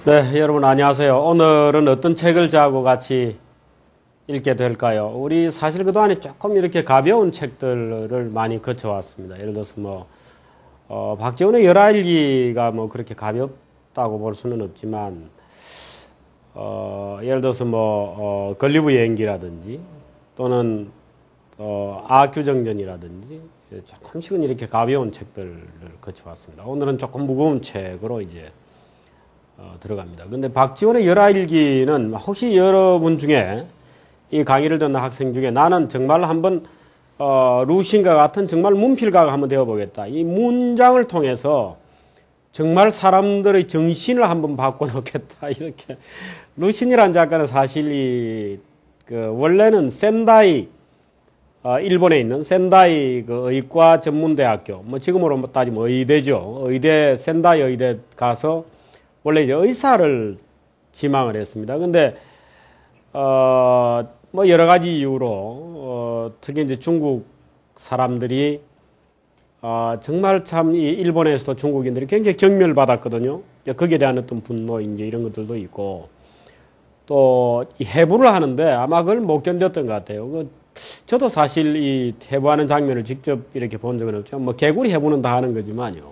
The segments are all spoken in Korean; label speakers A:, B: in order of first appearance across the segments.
A: 네, 여러분 안녕하세요. 오늘은 어떤 책을 저하고 같이 읽게 될까요? 우리 사실 그동안에 조금 이렇게 가벼운 책들을 많이 거쳐왔습니다. 예를 들어서 박지원의 열하일기가 그렇게 가볍다고 볼 수는 없지만, 예를 들어서 걸리브 여행기라든지 또는 아규정전이라든지 조금씩은 이렇게 가벼운 책들을 거쳐왔습니다. 오늘은 조금 무거운 책으로 이제 들어갑니다. 근데 박지원의 열하일기는 혹시 여러분 중에 이 강의를 듣는 학생 중에 나는 정말 한번 루신과 같은 정말 문필가가 한번 되어보겠다. 이 문장을 통해서 정말 사람들의 정신을 한번 바꿔놓겠다. 이렇게 루신이라는 작가는 사실 원래는 센다이 일본에 있는 센다이 의과 전문대학교 지금으로 따지면 의대죠. 의대 센다이 의대 가서 원래 이제 의사를 지망을 했습니다. 근데 여러 가지 이유로 특히 이제 중국 사람들이 정말 참 이 일본에서도 중국인들이 굉장히 경멸받았거든요. 거기에 대한 어떤 분노 이제 이런 것들도 있고 또 이 해부를 하는데 아마 그걸 못 견뎠던 것 같아요. 저도 사실 이 해부하는 장면을 직접 이렇게 본 적은 없죠. 개구리 해부는 다 하는 거지만요.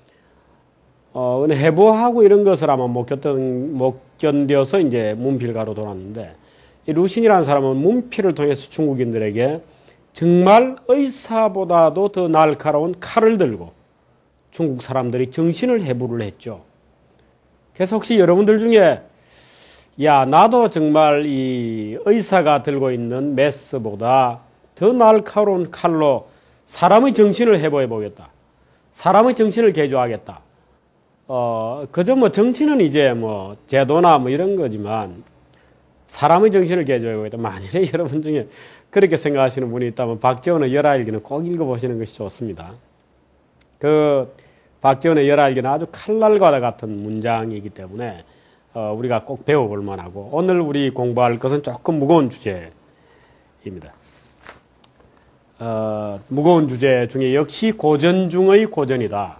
A: 근데 해부하고 이런 것을 아마 못 견뎌서 이제 문필가로 돌았는데, 이 루신이라는 사람은 문필을 통해서 중국인들에게 정말 의사보다도 더 날카로운 칼을 들고 중국 사람들이 정신을 해부를 했죠. 그래서 혹시 여러분들 중에, 나도 정말 이 의사가 들고 있는 메스보다 더 날카로운 칼로 사람의 정신을 해부해 보겠다. 사람의 정신을 개조하겠다. 그저 정치는 이제 제도나 이런 거지만 사람의 정신을 개조해보겠다. 만일에 여러분 중에 그렇게 생각하시는 분이 있다면 박지원의 열하일기는 꼭 읽어보시는 것이 좋습니다. 박지원의 열하일기는 아주 칼날과 같은 문장이기 때문에 우리가 꼭 배워볼 만하고, 오늘 우리 공부할 것은 조금 무거운 주제입니다. 무거운 주제 중에 역시 고전 중의 고전이다.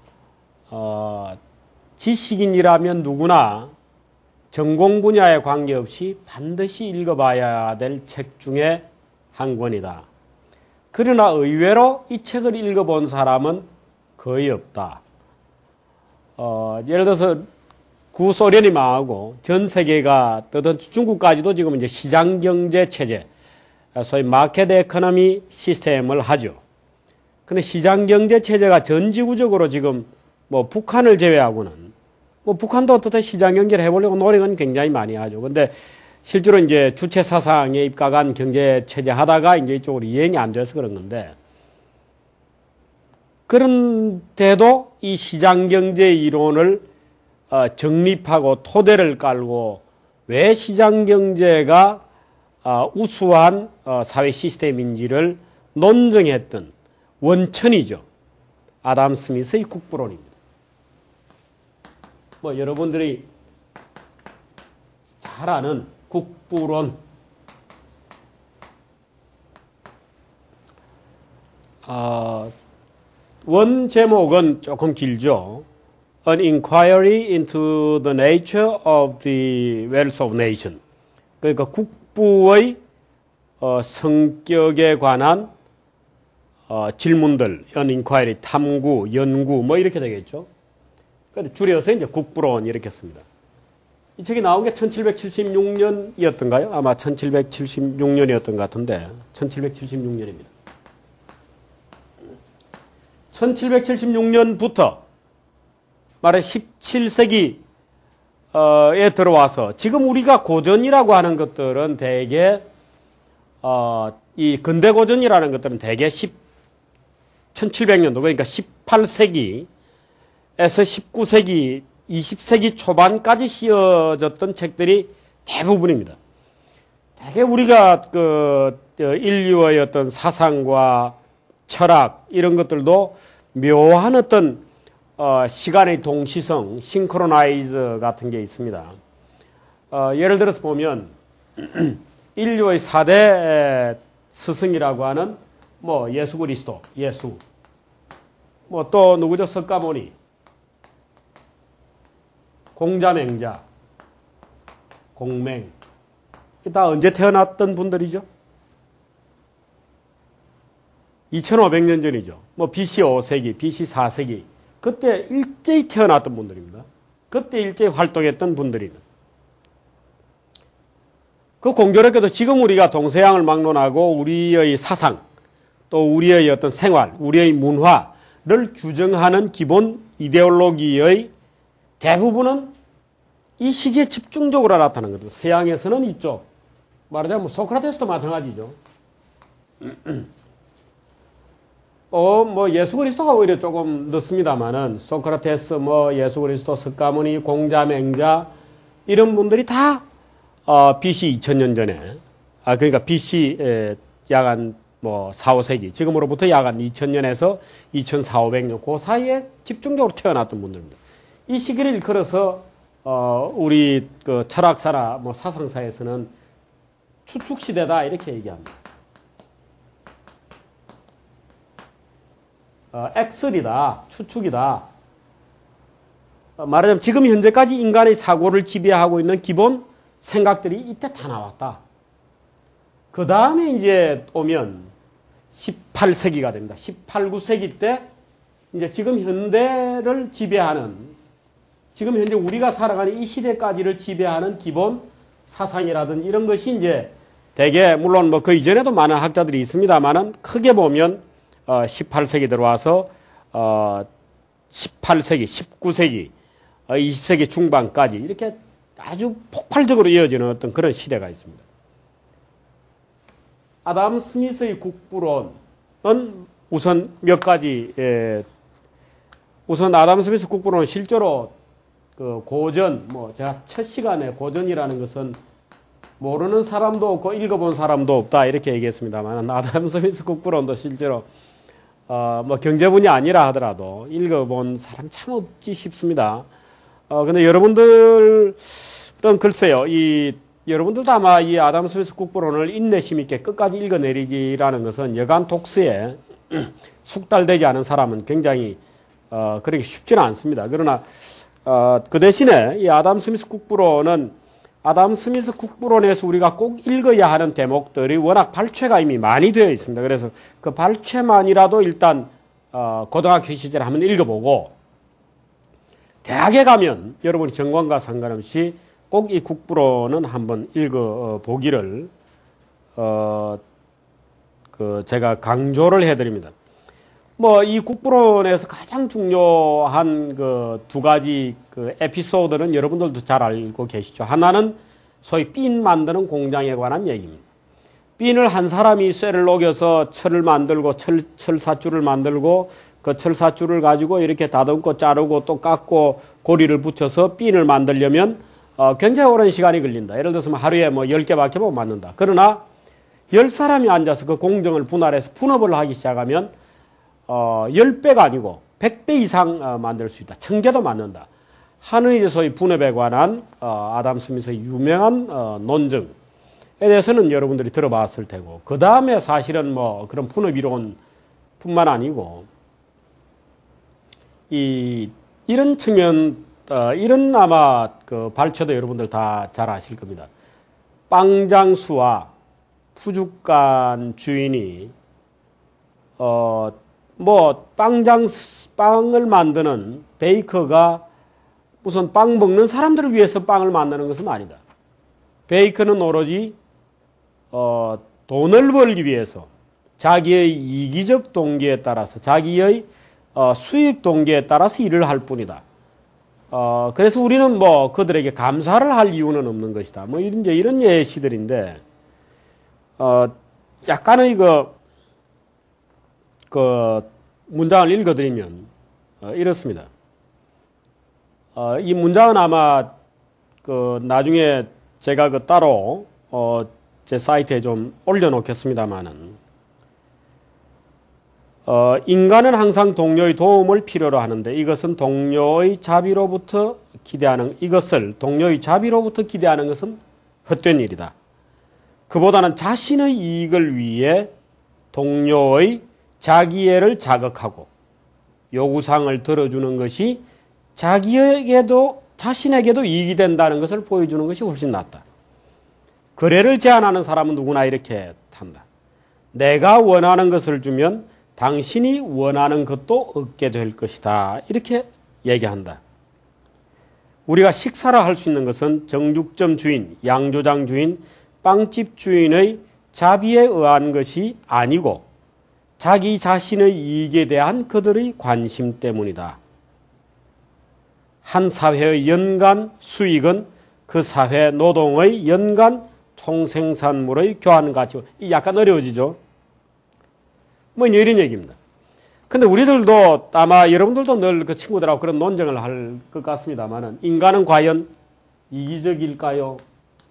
A: 지식인이라면 누구나 전공 분야에 관계없이 반드시 읽어봐야 될 책 중에 한 권이다. 그러나 의외로 이 책을 읽어본 사람은 거의 없다. 예를 들어서 구소련이 망하고 전 세계가 떠든 중국까지도 지금 이제 시장경제 체제, 소위 마켓 에코노미 시스템을 하죠. 근데 시장경제 체제가 전 지구적으로 지금 북한을 제외하고는, 북한도 어떻게 시장 경제를 해보려고 노력은 굉장히 많이 하죠. 근데 실제로 이제 주체 사상에 입각한 경제 체제 하다가 이제 이쪽으로 이행이 안 돼서 그런 건데, 그런데도 이 시장 경제 이론을 정립하고 토대를 깔고 왜 시장 경제가 우수한 사회 시스템인지를 논증했던 원천이죠. 아담 스미스의 국부론입니다. 여러분들이 잘 아는 국부론. 원 제목은 조금 길죠. An Inquiry into the Nature of the Wealth of Nation. 그러니까 국부의 성격에 관한 질문들, An Inquiry, 탐구, 연구 이렇게 되겠죠. 줄여서 이제 국부론 이렇게 씁니다. 이 책이 나온 게 1776년이었던가요? 아마 1776년이었던 것 같은데 1776년입니다. 1776년부터 말해 17세기에 들어와서 지금 우리가 고전이라고 하는 것들은 대개 이 근대 고전이라는 것들은 대개 1700년도 그러니까 18세기 에서 19세기, 20세기 초반까지 씌어졌던 책들이 대부분입니다. 되게 우리가 인류의 어떤 사상과 철학 이런 것들도 묘한 어떤 시간의 동시성, 싱크로나이즈 같은 게 있습니다. 예를 들어서 보면 인류의 4대 스승이라고 하는 예수 그리스도, 예수, 또 누구죠? 석가모니, 공자맹자, 공맹. 다 언제 태어났던 분들이죠? 2500년 전이죠. 뭐 BC 5세기, BC 4세기. 그때 일제히 태어났던 분들입니다. 그때 일제히 활동했던 분들입니다. 그 공교롭게도 지금 우리가 동서양을 막론하고 우리의 사상, 또 우리의 어떤 생활, 우리의 문화를 규정하는 기본 이데올로기의 대부분은 이 시기에 집중적으로 나타나는 거죠. 서양에서는 이쪽. 말하자면 뭐 소크라테스도 마찬가지죠. 뭐 예수 그리스도가 오히려 조금 늦습니다만은 소크라테스, 뭐 예수 그리스도, 석가모니, 공자맹자 이런 분들이 다 BC 2000년 전에 그러니까 BC 약한 뭐 4, 5세기 지금으로부터 약한 2000년에서 2400, 500년 그 사이에 집중적으로 태어났던 분들입니다. 이 시기를 일컬어서 우리 그 철학사나 뭐 사상사에서는 추축시대다 이렇게 얘기합니다. 엑셀이다, 추축이다. 말하자면 지금 현재까지 인간의 사고를 지배하고 있는 기본 생각들이 이때 다 나왔다. 그 다음에 이제 오면 18세기가 됩니다. 18, 9세기 때 이제 지금 현대를 지배하는, 지금 현재 우리가 살아가는 이 시대까지를 지배하는 기본 사상이라든지 이런 것이 이제 대개 물론 뭐 그 이전에도 많은 학자들이 있습니다만은 크게 보면 18세기 들어와서 18세기, 19세기, 20세기 중반까지 이렇게 아주 폭발적으로 이어지는 어떤 그런 시대가 있습니다. 아담 스미스의 국부론은 우선 몇 가지, 우선 아담 스미스 국부론은 실제로 그 고전, 뭐 제가 첫 시간에 고전이라는 것은 모르는 사람도 없고 읽어본 사람도 없다 이렇게 얘기했습니다만 아담 스미스 국부론도 실제로 뭐 경제 분야 아니라 하더라도 읽어본 사람 참 없지 싶습니다. 근데 여러분들은 글쎄요, 여러분들도 아마 이 아담 스미스 국부론을 인내심 있게 끝까지 읽어내리기라는 것은 여간 독서에 숙달되지 않은 사람은 굉장히 그렇게 쉽지는 않습니다. 그러나 그 대신에 이 아담 스미스 국부론은 아담 스미스 국부론에서 우리가 꼭 읽어야 하는 대목들이 워낙 발췌가 이미 많이 되어 있습니다. 그래서 그 발췌만이라도 일단 고등학교 시절에 한번 읽어보고 대학에 가면 여러분이 전공과 상관없이 꼭 이 국부론은 한번 읽어보기를 제가 강조를 해드립니다. 뭐 이 국부론에서 가장 중요한 그 두 가지 그 에피소드는 여러분들도 잘 알고 계시죠. 하나는 소위 핀 만드는 공장에 관한 얘기입니다. 핀을 한 사람이 쇠를 녹여서 철을 만들고 철사줄을 만들고 그 철사줄을 가지고 이렇게 다듬고 자르고 또 깎고 고리를 붙여서 핀을 만들려면 굉장히 오랜 시간이 걸린다. 예를 들어서 하루에 뭐 10개밖에 못 만든다. 그러나 10사람이 앉아서 그 공정을 분할해서 분업을 하기 시작하면 10배가 아니고 100배 이상 만들 수 있다. 1000개도 만든다. 하는 이제 소위 분업에 관한 아담 스미스의 유명한 논증에 대해서는 여러분들이 들어봤을 테고 그 다음에 사실은 뭐 그런 분업 이론뿐만 아니고 이런 측면 이런 아마 그 발췌도 여러분들 다 잘 아실 겁니다. 빵장수와 푸주간 주인이 뭐 빵을 만드는 베이커가 우선 빵 먹는 사람들을 위해서 빵을 만드는 것은 아니다. 베이커는 오로지 돈을 벌기 위해서 자기의 이기적 동기에 따라서 자기의 수익 동기에 따라서 일을 할 뿐이다. 그래서 우리는 뭐 그들에게 감사를 할 이유는 없는 것이다. 뭐 이런 예시들인데 약간의 그 문장을 읽어드리면 이렇습니다. 이 문장은 아마 그 나중에 제가 그 따로 제 사이트에 좀 올려놓겠습니다만은 인간은 항상 동료의 도움을 필요로 하는데 이것을 동료의 자비로부터 기대하는 것은 헛된 일이다. 그보다는 자신의 이익을 위해 동료의 자기애를 자극하고 요구사항을 들어주는 것이 자기에게도 자신에게도 이익이 된다는 것을 보여주는 것이 훨씬 낫다. 거래를 제한하는 사람은 누구나 이렇게 한다. 내가 원하는 것을 주면 당신이 원하는 것도 얻게 될 것이다. 이렇게 얘기한다. 우리가 식사를 할 수 있는 것은 정육점 주인, 양조장 주인, 빵집 주인의 자비에 의한 것이 아니고 자기 자신의 이익에 대한 그들의 관심 때문이다. 한 사회의 연간 수익은 그 사회 노동의 연간 총생산물의 교환 가치. 약간 어려워지죠. 뭐 이런 얘기입니다. 근데 우리들도 아마 여러분들도 늘 그 친구들하고 그런 논쟁을 할 것 같습니다만은 인간은 과연 이기적일까요?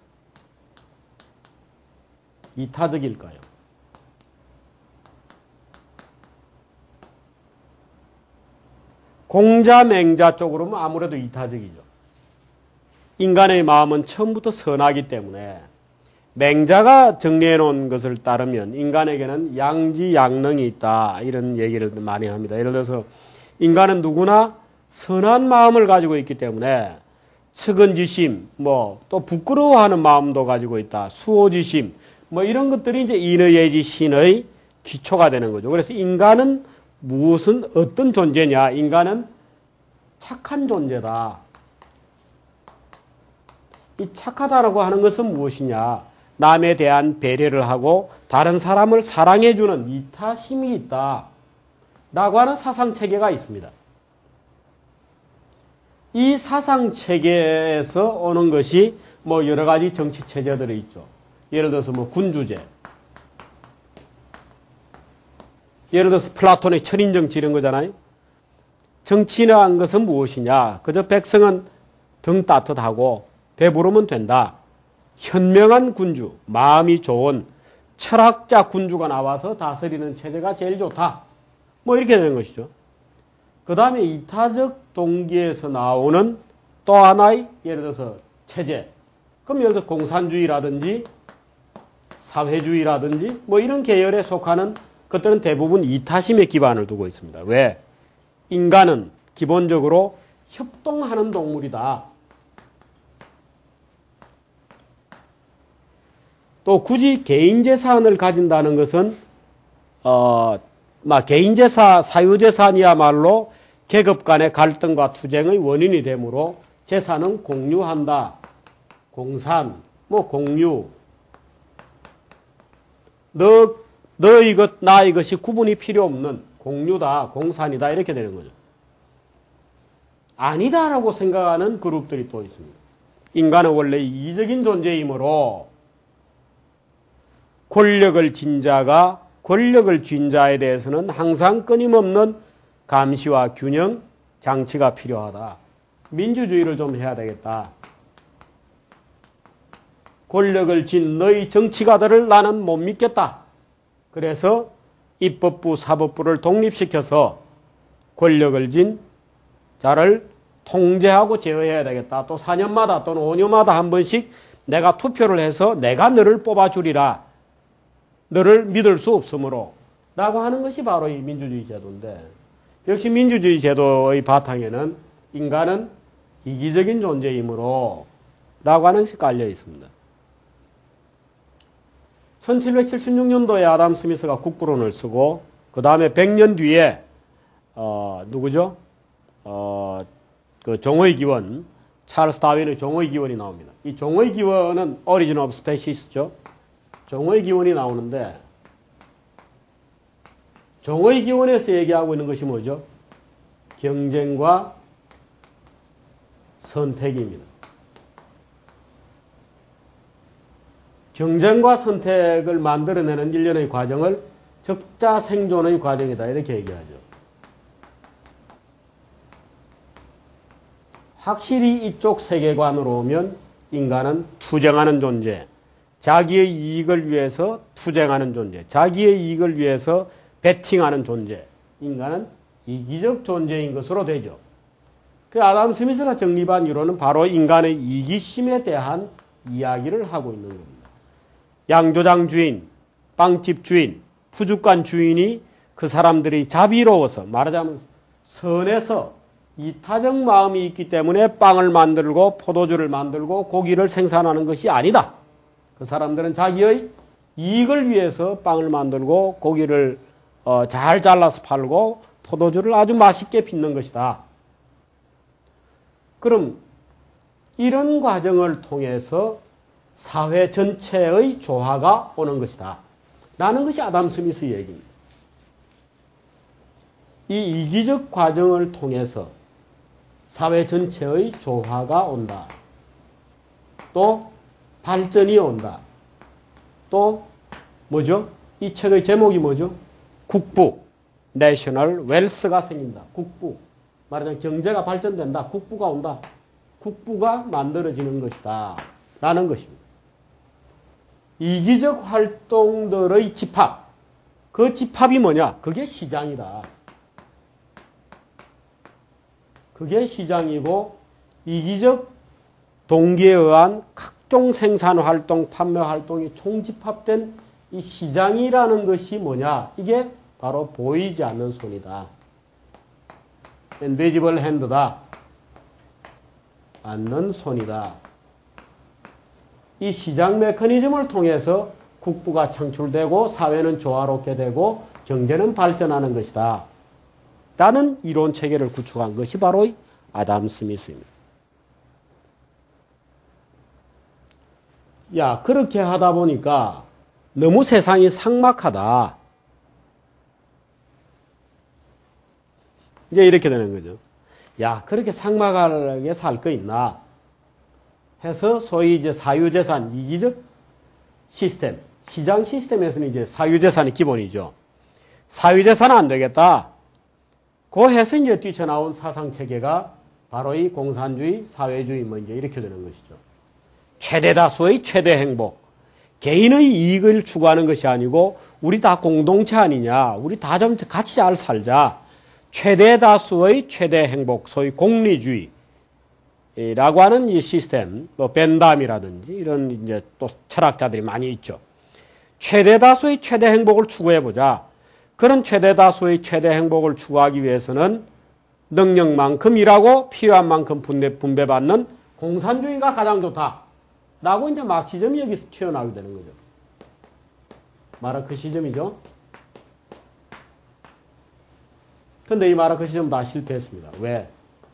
A: 이타적일까요? 공자, 맹자 쪽으로는 아무래도 이타적이죠. 인간의 마음은 처음부터 선하기 때문에 맹자가 정리해 놓은 것을 따르면 인간에게는 양지양능이 있다. 이런 얘기를 많이 합니다. 예를 들어서 인간은 누구나 선한 마음을 가지고 있기 때문에 측은지심, 또 부끄러워하는 마음도 가지고 있다. 수호지심, 이런 것들이 이제 인의예지 신의 기초가 되는 거죠. 그래서 인간은 어떤 존재냐? 인간은 착한 존재다. 이 착하다라고 하는 것은 무엇이냐? 남에 대한 배려를 하고 다른 사람을 사랑해주는 이타심이 있다. 라고 하는 사상체계가 있습니다. 이 사상체계에서 오는 것이 여러 가지 정치체제들이 있죠. 예를 들어서 군주제. 예를 들어서 플라톤의 철인정치 이런 거잖아요. 정치라는 것은 무엇이냐? 그저 백성은 등 따뜻하고 배부르면 된다. 현명한 군주, 마음이 좋은 철학자 군주가 나와서 다스리는 체제가 제일 좋다. 이렇게 되는 것이죠. 그 다음에 이타적 동기에서 나오는 또 하나의 예를 들어서 체제. 그럼 예를 들어서 공산주의라든지 사회주의라든지 이런 계열에 속하는 것들은 대부분 이타심에 기반을 두고 있습니다. 왜? 인간은 기본적으로 협동하는 동물이다. 또 굳이 개인재산을 가진다는 것은 개인재산, 사유재산이야말로 계급 간의 갈등과 투쟁의 원인이 되므로 재산은 공유한다. 공산, 공유. 너의 것, 나의 것이 구분이 필요 없는 공유다, 공산이다 이렇게 되는 거죠. 아니다라고 생각하는 그룹들이 또 있습니다. 인간은 원래 이기적인 존재이므로 권력을 쥔 자가 권력을 쥔 자에 대해서는 항상 끊임없는 감시와 균형, 장치가 필요하다. 민주주의를 좀 해야 되겠다. 권력을 쥔 너희 정치가들을 나는 못 믿겠다. 그래서 입법부, 사법부를 독립시켜서 권력을 쥔 자를 통제하고 제어해야 되겠다. 또 4년마다 또는 5년마다 한 번씩 내가 투표를 해서 내가 너를 뽑아주리라. 너를 믿을 수 없으므로 라고 하는 것이 바로 이 민주주의 제도인데 역시 민주주의 제도의 바탕에는 인간은 이기적인 존재이므로 라고 하는 것이 깔려 있습니다. 1776년도에 아담 스미스가 국부론을 쓰고 그 다음에 100년 뒤에 누구죠? 그 종의 기원, 찰스 다윈의 종의 기원이 나옵니다. 이 종의 기원은 Origin of Species죠. 종의 기원이 나오는데 종의 기원에서 얘기하고 있는 것이 뭐죠? 경쟁과 선택입니다. 경쟁과 선택을 만들어내는 일련의 과정을 적자 생존의 과정이다 이렇게 얘기하죠. 확실히 이쪽 세계관으로 오면 인간은 투쟁하는 존재, 자기의 이익을 위해서 투쟁하는 존재, 자기의 이익을 위해서 배팅하는 존재, 인간은 이기적 존재인 것으로 되죠. 그 아담 스미스가 정립한 이론은 바로 인간의 이기심에 대한 이야기를 하고 있는 겁니다. 양조장 주인, 빵집 주인, 푸주간 주인이 그 사람들이 자비로워서 말하자면 선해서 이타적 마음이 있기 때문에 빵을 만들고 포도주를 만들고 고기를 생산하는 것이 아니다. 그 사람들은 자기의 이익을 위해서 빵을 만들고 고기를 잘 잘라서 팔고 포도주를 아주 맛있게 빚는 것이다. 그럼 이런 과정을 통해서 사회 전체의 조화가 오는 것이다. 라는 것이 아담 스미스의 얘기입니다. 이 이기적 과정을 통해서 사회 전체의 조화가 온다. 또 발전이 온다. 또 뭐죠? 이 책의 제목이 뭐죠? 국부, 내셔널 웰스가 생긴다. 국부. 말하자면 경제가 발전된다. 국부가 온다. 국부가 만들어지는 것이다. 라는 것입니다. 이기적 활동들의 집합. 그 집합이 뭐냐? 그게 시장이다. 그게 시장이고 이기적 동기에 의한 각종 생산활동, 판매활동이 총집합된 이 시장이라는 것이 뭐냐? 이게 바로 보이지 않는 손이다. invisible hand다. 않는 손이다. 이 시장 메커니즘을 통해서 국부가 창출되고 사회는 조화롭게 되고 경제는 발전하는 것이다. 라는 이론 체계를 구축한 것이 바로 아담 스미스입니다. 야, 그렇게 하다 보니까 너무 세상이 삭막하다. 이제 이렇게 되는 거죠. 야, 그렇게 삭막하게 살 거 있나? 해서 소위 이제 사유재산, 이기적 시스템, 시장 시스템에서는 이제 사유재산이 기본이죠. 사유재산은 안 되겠다. 그 해서 이제 뛰쳐나온 사상체계가 바로 이 공산주의, 사회주의 뭐 이제 이렇게 되는 것이죠. 최대 다수의 최대 행복. 개인의 이익을 추구하는 것이 아니고 우리 다 공동체 아니냐. 우리 다 좀 같이 잘 살자. 최대 다수의 최대 행복, 소위 공리주의라고 하는 이 시스템, 뭐 벤담이라든지 이런 이제 또 철학자들이 많이 있죠. 최대 다수의 최대 행복을 추구해 보자. 그런 최대 다수의 최대 행복을 추구하기 위해서는 능력만큼 일하고 필요한 만큼 분배받는 공산주의가 가장 좋다. 라고 이제 마르크시즘이 여기서 튀어나오게 되는 거죠. 마르크시즘이죠. 근데 이 마르크시즘 다 실패했습니다. 왜?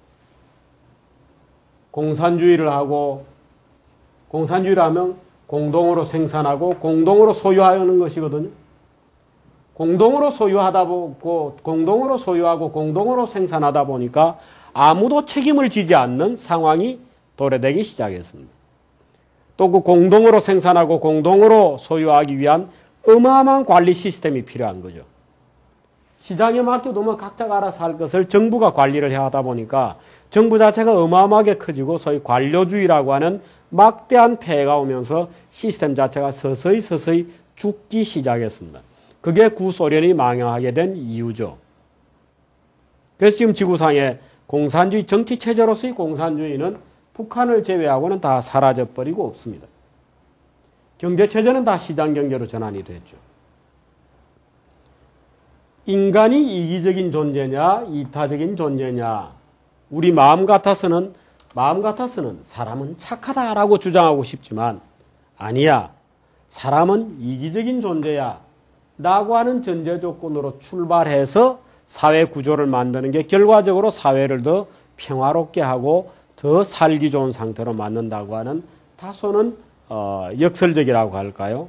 A: 공산주의를 하고, 공산주의를 하면 공동으로 생산하고 공동으로 소유하는 것이거든요. 공동으로 소유하다 보고, 공동으로 소유하고 공동으로 생산하다 보니까 아무도 책임을 지지 않는 상황이 도래되기 시작했습니다. 또 그 공동으로 생산하고 공동으로 소유하기 위한 어마어마한 관리 시스템이 필요한 거죠. 시장에 맡겨두면 각자가 알아서 할 것을 정부가 관리를 해야 하다 보니까 정부 자체가 어마어마하게 커지고 소위 관료주의라고 하는 막대한 폐해가 오면서 시스템 자체가 서서히 죽기 시작했습니다. 그게 구소련이 망하게 된 이유죠. 그래서 지금 지구상의 공산주의 정치체제로서의 공산주의는 북한을 제외하고는 다 사라져버리고 없습니다. 경제체제는 다 시장경제로 전환이 됐죠. 인간이 이기적인 존재냐 이타적인 존재냐. 우리 마음 같아서는 사람은 착하다라고 주장하고 싶지만 아니야. 사람은 이기적인 존재야 라고 하는 전제 조건으로 출발해서 사회 구조를 만드는 게 결과적으로 사회를 더 평화롭게 하고 더 살기 좋은 상태로 만든다고 하는 다소는 역설적이라고 할까요?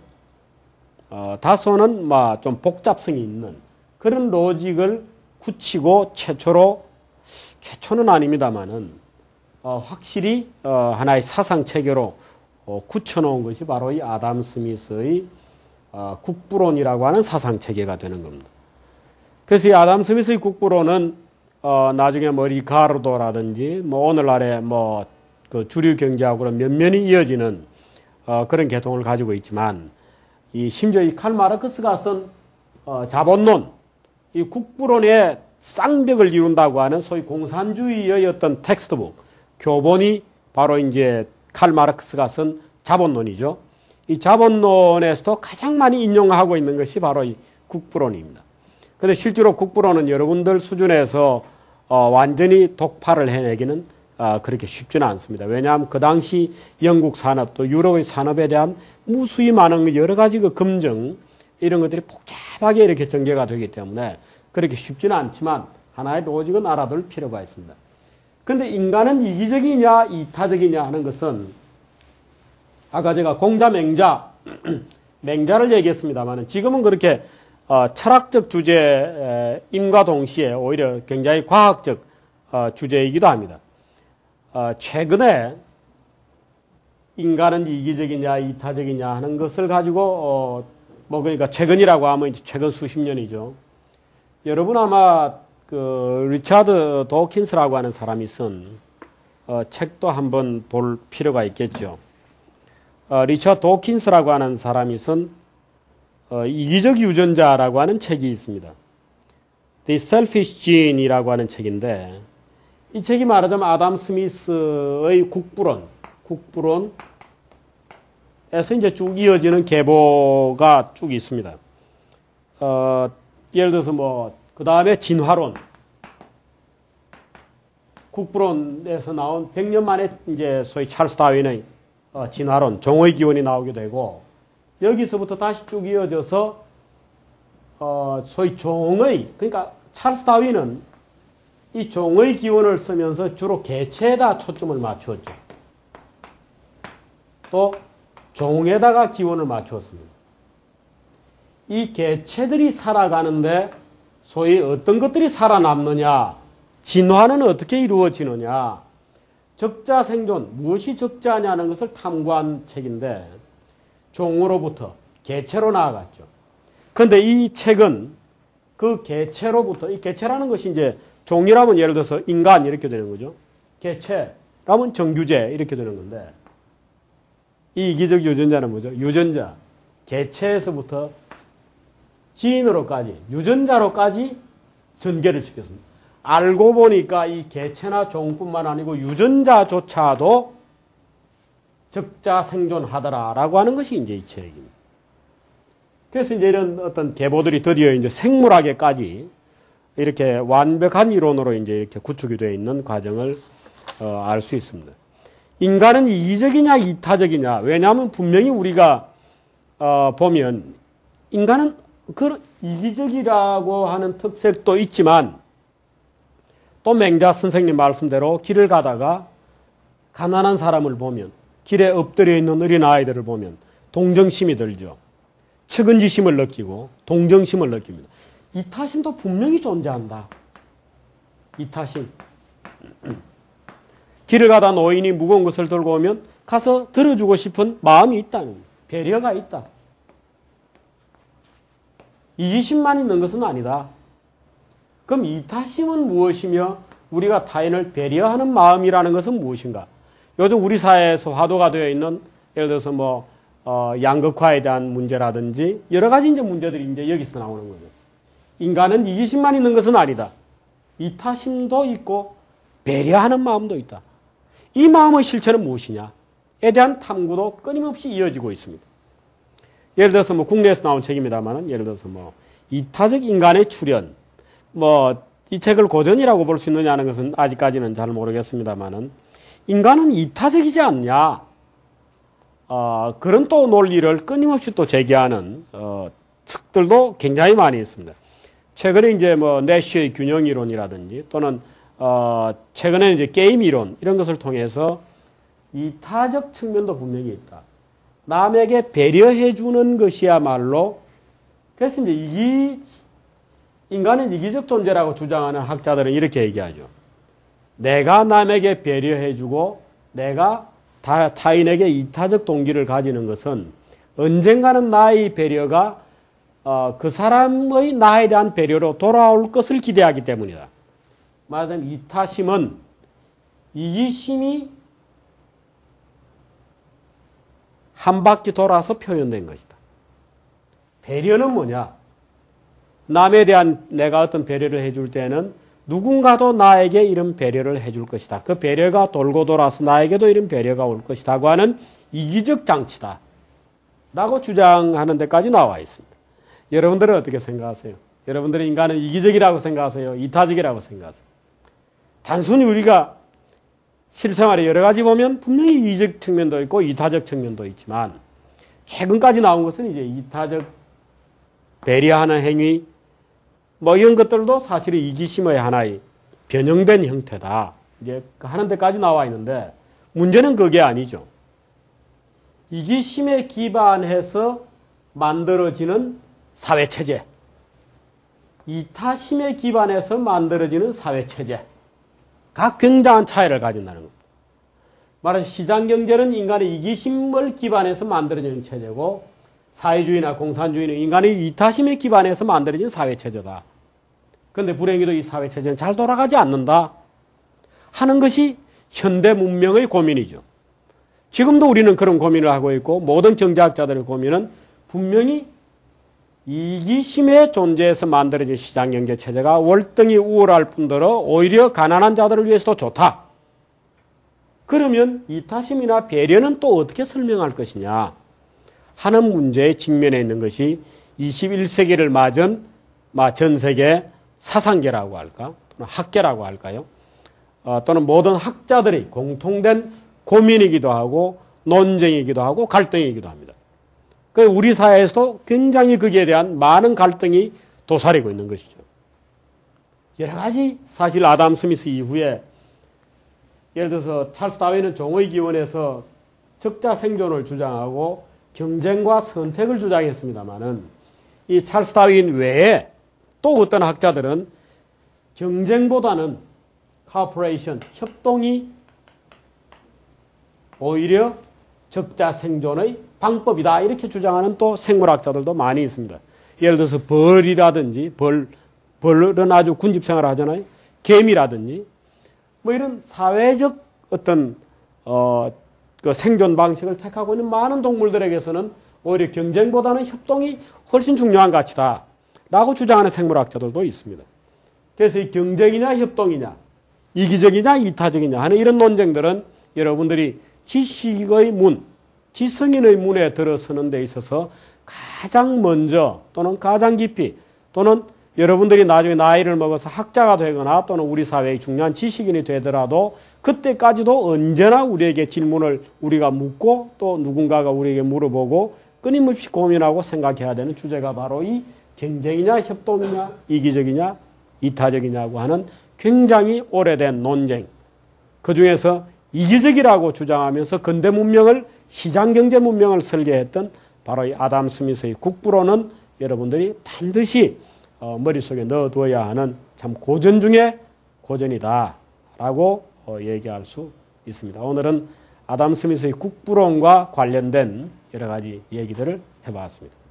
A: 다소는 좀 복잡성이 있는 그런 로직을 굳히고 최초는 아닙니다만은 확실히 하나의 사상 체계로 굳혀놓은 것이 바로 이 아담 스미스의 국부론이라고 하는 사상 체계가 되는 겁니다. 그래서 이 아담 스미스의 국부론은 나중에 뭐 리카르도라든지 뭐 오늘날의 뭐 그 주류 경제학으로 면면이 이어지는 그런 계통을 가지고 있지만 이 심지어 이 칼 마르크스가 쓴 자본론 이 국부론의 쌍벽을 이룬다고 하는 소위 공산주의의 어떤 텍스트북 교본이 바로 이제 칼 마르크스가 쓴 자본론이죠. 이 자본론에서도 가장 많이 인용하고 있는 것이 바로 이 국부론입니다. 그런데 실제로 국부론은 여러분들 수준에서 완전히 독파를 해내기는 그렇게 쉽지는 않습니다. 왜냐하면 그 당시 영국 산업 또 유럽의 산업에 대한 무수히 많은 여러 가지 그 검증 이런 것들이 복잡하게 이렇게 전개가 되기 때문에 그렇게 쉽지는 않지만 하나의 로직은 알아둘 필요가 있습니다. 근데 인간은 이기적이냐 이타적이냐 하는 것은 아까 제가 공자 맹자 맹자를 얘기했습니다만 지금은 그렇게 철학적 주제임과 동시에 오히려 굉장히 과학적 주제이기도 합니다. 최근에 인간은 이기적이냐 이타적이냐 하는 것을 가지고 그러니까 최근이라고 하면 이제 최근 수십 년이죠. 여러분 아마 그 리차드 도킨스라고 하는 사람이 쓴 책도 한번 볼 필요가 있겠죠. 리차드 도킨스라고 하는 사람이 쓴 이기적 유전자라고 하는 책이 있습니다. The Selfish Gene이라고 하는 책인데 이 책이 말하자면 아담 스미스의 국부론에서 이제 쭉 이어지는 계보가 쭉 있습니다. 예를 들어서 그 다음에 진화론, 국부론에서 나온 100년 만에 이제 소위 찰스 다윈의 진화론, 종의 기원이 나오게 되고 여기서부터 다시 쭉 이어져서 소위 종의, 그러니까 찰스 다윈은 이 종의 기원을 쓰면서 주로 개체에다 초점을 맞추었죠. 또 종에다가 기원을 맞추었습니다. 이 개체들이 살아가는데 소위 어떤 것들이 살아남느냐, 진화는 어떻게 이루어지느냐, 적자 생존, 무엇이 적자냐는 것을 탐구한 책인데 종으로부터 개체로 나아갔죠. 그런데 이 책은 그 개체로부터, 이 개체라는 것이 이제 종이라면 예를 들어서 인간 이렇게 되는 거죠. 개체라면 정규제 이렇게 되는 건데 이 이기적 유전자는 뭐죠? 유전자, 개체에서부터 지인으로까지, 유전자로까지 전개를 시켰습니다. 알고 보니까 이 개체나 종뿐만 아니고 유전자조차도 적자 생존하더라라고 하는 것이 이제 이 책입니다. 그래서 이제 이런 어떤 계보들이 드디어 이제 생물학에까지 이렇게 완벽한 이론으로 이제 이렇게 구축이 되어 있는 과정을 알 수 있습니다. 인간은 이기적이냐 이타적이냐? 왜냐하면 분명히 우리가 보면 인간은 그 이기적이라고 하는 특색도 있지만 또 맹자 선생님 말씀대로 길을 가다가 가난한 사람을 보면 길에 엎드려 있는 어린아이들을 보면 동정심이 들죠. 측은지심을 느끼고 동정심을 느낍니다. 이타심도 분명히 존재한다. 이타심. 길을 가다 노인이 무거운 것을 들고 오면 가서 들어주고 싶은 마음이 있다는 거예요. 배려가 있다. 이기심만 있는 것은 아니다. 그럼 이타심은 무엇이며 우리가 타인을 배려하는 마음이라는 것은 무엇인가? 요즘 우리 사회에서 화두가 되어 있는 예를 들어서 양극화에 대한 문제라든지 여러 가지 이제 문제들이 이제 여기서 나오는 거죠. 인간은 이기심만 있는 것은 아니다. 이타심도 있고 배려하는 마음도 있다. 이 마음의 실체는 무엇이냐에 대한 탐구도 끊임없이 이어지고 있습니다. 예를 들어서 국내에서 나온 책입니다만은 예를 들어서 이타적 인간의 출현, 이 책을 고전이라고 볼 수 있느냐는 것은 아직까지는 잘 모르겠습니다만은 인간은 이타적이지 않냐, 그런 또 논리를 끊임없이 또 제기하는 책들도 굉장히 많이 있습니다. 최근에 이제 내쉬의 균형 이론이라든지 또는 최근에 이제 게임 이론 이런 것을 통해서 이타적 측면도 분명히 있다. 남에게 배려해 주는 것이야말로, 그래서 이제 인간은 이기적 존재라고 주장하는 학자들은 이렇게 얘기하죠. 내가 남에게 배려해 주고 내가 타인에게 이타적 동기를 가지는 것은 언젠가는 나의 배려가 그 사람의 나에 대한 배려로 돌아올 것을 기대하기 때문이다. 말하자면 이타심은 이기심이 한 바퀴 돌아서 표현된 것이다. 배려는 뭐냐? 남에 대한 내가 어떤 배려를 해줄 때는 누군가도 나에게 이런 배려를 해줄 것이다. 그 배려가 돌고 돌아서 나에게도 이런 배려가 올 것이다고 하는 이기적 장치다 라고 주장하는 데까지 나와 있습니다. 여러분들은 어떻게 생각하세요? 여러분들은 인간은 이기적이라고 생각하세요? 이타적이라고 생각하세요? 단순히 우리가 실생활에 여러 가지 보면 분명히 이기적 측면도 있고 이타적 측면도 있지만 최근까지 나온 것은 이제 이타적 배려하는 행위 뭐 이런 것들도 사실은 이기심의 하나의 변형된 형태다. 이제 하는 데까지 나와 있는데 문제는 그게 아니죠. 이기심에 기반해서 만들어지는 사회체제, 이타심에 기반해서 만들어지는 사회체제가 굉장한 차이를 가진다는 겁니다. 말하자면 시장경제는 인간의 이기심을 기반해서 만들어지는 체제고 사회주의나 공산주의는 인간의 이타심에 기반해서 만들어진 사회체제다. 그런데 불행히도 이 사회체제는 잘 돌아가지 않는다 하는 것이 현대 문명의 고민이죠. 지금도 우리는 그런 고민을 하고 있고 모든 경제학자들의 고민은 분명히 이기심의 존재에서 만들어진 시장경제체제가 월등히 우월할 뿐더러 오히려 가난한 자들을 위해서도 좋다. 그러면 이타심이나 배려는 또 어떻게 설명할 것이냐 하는 문제에 직면해 있는 것이 21세기를 맞은 전 세계 사상계라고 할까? 또는 학계라고 할까요? 또는 모든 학자들의 공통된 고민이기도 하고 논쟁이기도 하고 갈등이기도 합니다. 우리 사회에서도 굉장히 거기에 대한 많은 갈등이 도사리고 있는 것이죠. 여러 가지 사실 아담 스미스 이후에 예를 들어서 찰스 다윈은 종의 기원에서 적자 생존을 주장하고 경쟁과 선택을 주장했습니다마는 이 찰스 다윈 외에 또 어떤 학자들은 경쟁보다는 코퍼레이션, 협동이 오히려 적자 생존의 방법이다 이렇게 주장하는 또 생물학자들도 많이 있습니다. 예를 들어서 벌이라든지 벌은 아주 군집생활을 하잖아요. 개미라든지 뭐 이런 사회적 어떤 그 생존 방식을 택하고 있는 많은 동물들에게서는 오히려 경쟁보다는 협동이 훨씬 중요한 가치다 라고 주장하는 생물학자들도 있습니다. 그래서 이 경쟁이냐 협동이냐 이기적이냐 이타적이냐 하는 이런 논쟁들은 여러분들이 지식의 문, 지성인의 문에 들어서는 데 있어서 가장 먼저 또는 가장 깊이 또는 여러분들이 나중에 나이를 먹어서 학자가 되거나 또는 우리 사회의 중요한 지식인이 되더라도 그때까지도 언제나 우리에게 질문을 우리가 묻고 또 누군가가 우리에게 물어보고 끊임없이 고민하고 생각해야 되는 주제가 바로 이 경쟁이냐 협동이냐 이기적이냐 이타적이냐고 하는 굉장히 오래된 논쟁, 그중에서 이기적이라고 주장하면서 근대 문명을 시장경제 문명을 설계했던 바로 이 아담 스미스의 국부론은 여러분들이 반드시 머릿속에 넣어두어야 하는 참 고전 중에 고전이다 라고 얘기할 수 있습니다. 오늘은 아담 스미스의 국부론과 관련된 여러 가지 얘기들을 해봤습니다.